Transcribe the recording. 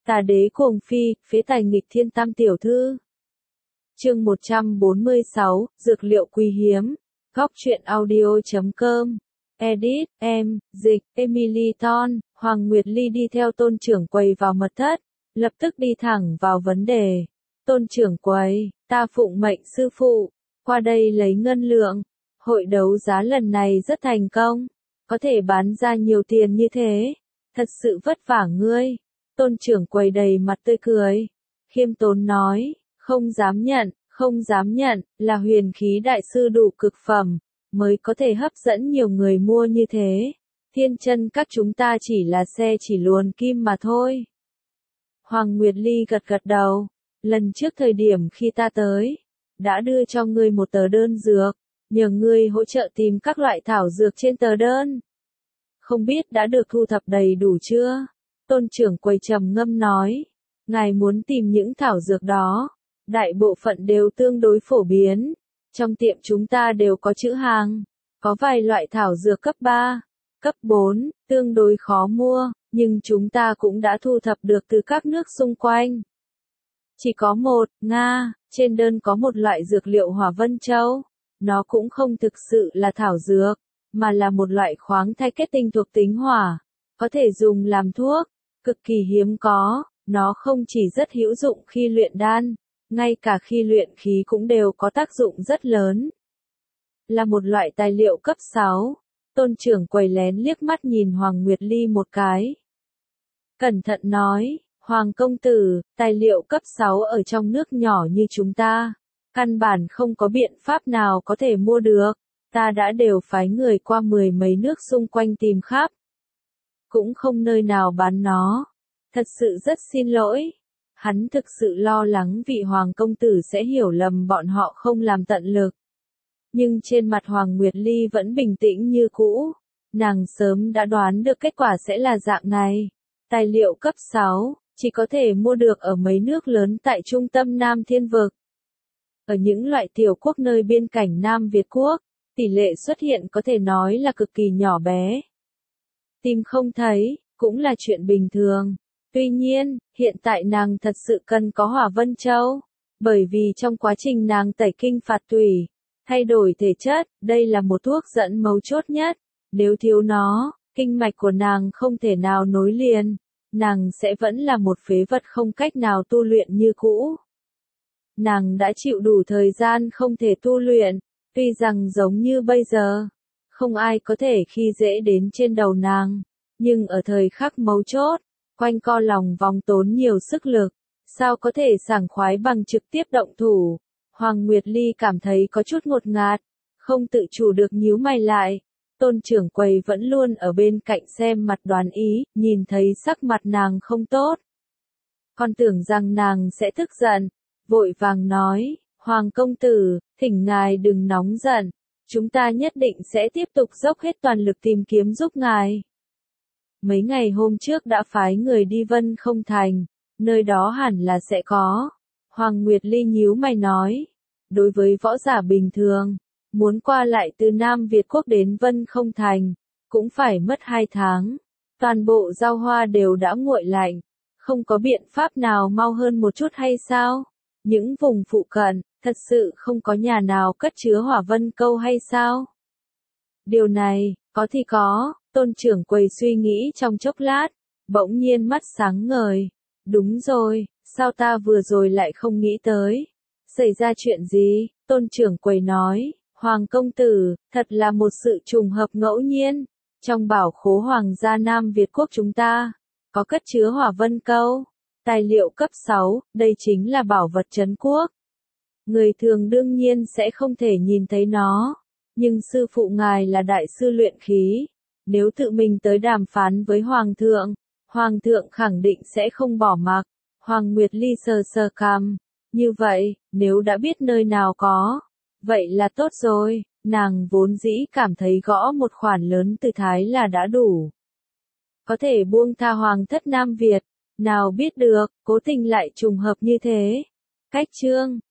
Tà đế cuồng phi, phế tài nghịch thiên tam tiểu thư. Chương 146, dược liệu quý hiếm. Góc truyện audio.com. Edit, dịch, Emily Ton, Hoàng Nguyệt Ly đi theo tôn trưởng quầy vào mật thất, lập tức đi thẳng vào vấn đề. Tôn trưởng quầy, ta phụng mệnh sư phụ, qua đây lấy ngân lượng. Hội đấu giá lần này rất thành công, có thể bán ra nhiều tiền như thế, thật sự vất vả ngươi. Tôn trưởng quầy đầy mặt tươi cười, khiêm tốn nói, không dám nhận, là huyền khí đại sư đủ cực phẩm, mới có thể hấp dẫn nhiều người mua như thế. Thiên chân các chúng ta chỉ là xe chỉ luồn kim mà thôi. Hoàng Nguyệt Ly gật đầu, lần trước thời điểm khi ta tới, đã đưa cho ngươi một tờ đơn dược, nhờ ngươi hỗ trợ tìm các loại thảo dược trên tờ đơn. Không biết đã được thu thập đầy đủ chưa? Tôn trưởng quầy trầm ngâm nói, ngài muốn tìm những thảo dược đó, đại bộ phận đều tương đối phổ biến, trong tiệm chúng ta đều có trữ hàng, có vài loại thảo dược cấp 3, cấp 4, tương đối khó mua, nhưng chúng ta cũng đã thu thập được từ các nước xung quanh. Chỉ có một, Nga, trên đơn có một loại dược liệu hỏa vân châu, nó cũng không thực sự là thảo dược, mà là một loại khoáng thạch kết tinh thuộc tính hỏa, có thể dùng làm thuốc, cực kỳ hiếm có, nó không chỉ rất hữu dụng khi luyện đan, ngay cả khi luyện khí cũng đều có tác dụng rất lớn. Là một loại tài liệu cấp 6, tôn trưởng quầy lén liếc mắt nhìn Hoàng Nguyệt Ly một cái. Cẩn thận nói, Hoàng công tử, tài liệu cấp 6 ở trong nước nhỏ như chúng ta, căn bản không có biện pháp nào có thể mua được, ta đã đều phái người qua 10 mấy nước xung quanh tìm khắp. Cũng không nơi nào bán nó. Thật sự rất xin lỗi. Hắn thực sự lo lắng vị Hoàng công tử sẽ hiểu lầm bọn họ không làm tận lực. Nhưng trên mặt Hoàng Nguyệt Ly vẫn bình tĩnh như cũ. Nàng sớm đã đoán được kết quả sẽ là dạng này. Tài liệu cấp 6, chỉ có thể mua được ở mấy nước lớn tại trung tâm Nam Thiên Vực. Ở những loại tiểu quốc nơi biên cảnh Nam Việt Quốc, tỷ lệ xuất hiện có thể nói là cực kỳ nhỏ bé. Tìm không thấy, cũng là chuyện bình thường. Tuy nhiên, hiện tại nàng thật sự cần có hỏa vân châu, bởi vì trong quá trình nàng tẩy kinh phạt tủy, thay đổi thể chất, đây là một thuốc dẫn mấu chốt nhất. Nếu thiếu nó, kinh mạch của nàng không thể nào nối liền, nàng sẽ vẫn là một phế vật không cách nào tu luyện như cũ. Nàng đã chịu đủ thời gian không thể tu luyện, tuy rằng giống như bây giờ, không ai có thể khi dễ đến trên đầu nàng, nhưng ở thời khắc mấu chốt, quanh co lòng vòng tốn nhiều sức lực, sao có thể sảng khoái bằng trực tiếp động thủ. Hoàng Nguyệt Ly cảm thấy có chút ngột ngạt, không tự chủ được nhíu mày lại. Tôn trưởng quầy vẫn luôn ở bên cạnh xem mặt đoán ý, nhìn thấy sắc mặt nàng không tốt. Còn tưởng rằng nàng sẽ tức giận, vội vàng nói, Hoàng công tử, thỉnh ngài đừng nóng giận, chúng ta nhất định sẽ tiếp tục dốc hết toàn lực tìm kiếm giúp ngài. Mấy ngày hôm trước đã phái người đi Vân Không Thành, nơi đó hẳn là sẽ có. Hoàng Nguyệt Ly nhíu mày nói, đối với võ giả bình thường, muốn qua lại từ Nam Việt Quốc đến Vân Không Thành, cũng phải mất 2 tháng. Toàn bộ giao hoa đều đã nguội lạnh, không có biện pháp nào mau hơn một chút hay sao? Những vùng phụ cận, thật sự không có nhà nào cất chứa hỏa vân câu hay sao? Điều này, có thì có, tôn trưởng quầy suy nghĩ trong chốc lát, bỗng nhiên mắt sáng ngời. Đúng rồi, sao ta vừa rồi lại không nghĩ tới? Xảy ra chuyện gì? Tôn trưởng quầy nói, Hoàng công tử, thật là một sự trùng hợp ngẫu nhiên. Trong bảo khố Hoàng gia Nam Việt Quốc chúng ta, có cất chứa hỏa vân câu. Tài liệu cấp 6, đây chính là bảo vật trấn quốc. Người thường đương nhiên sẽ không thể nhìn thấy nó. Nhưng sư phụ ngài là đại sư luyện khí. Nếu tự mình tới đàm phán với Hoàng thượng khẳng định sẽ không bỏ mặc. Hoàng Nguyệt Ly sờ cằm. Như vậy, nếu đã biết nơi nào có, vậy là tốt rồi. Nàng vốn dĩ cảm thấy gõ một khoản lớn từ Thái là đã đủ. Có thể buông tha Hoàng thất Nam Việt. Nào biết được, cố tình lại trùng hợp như thế. Cách chương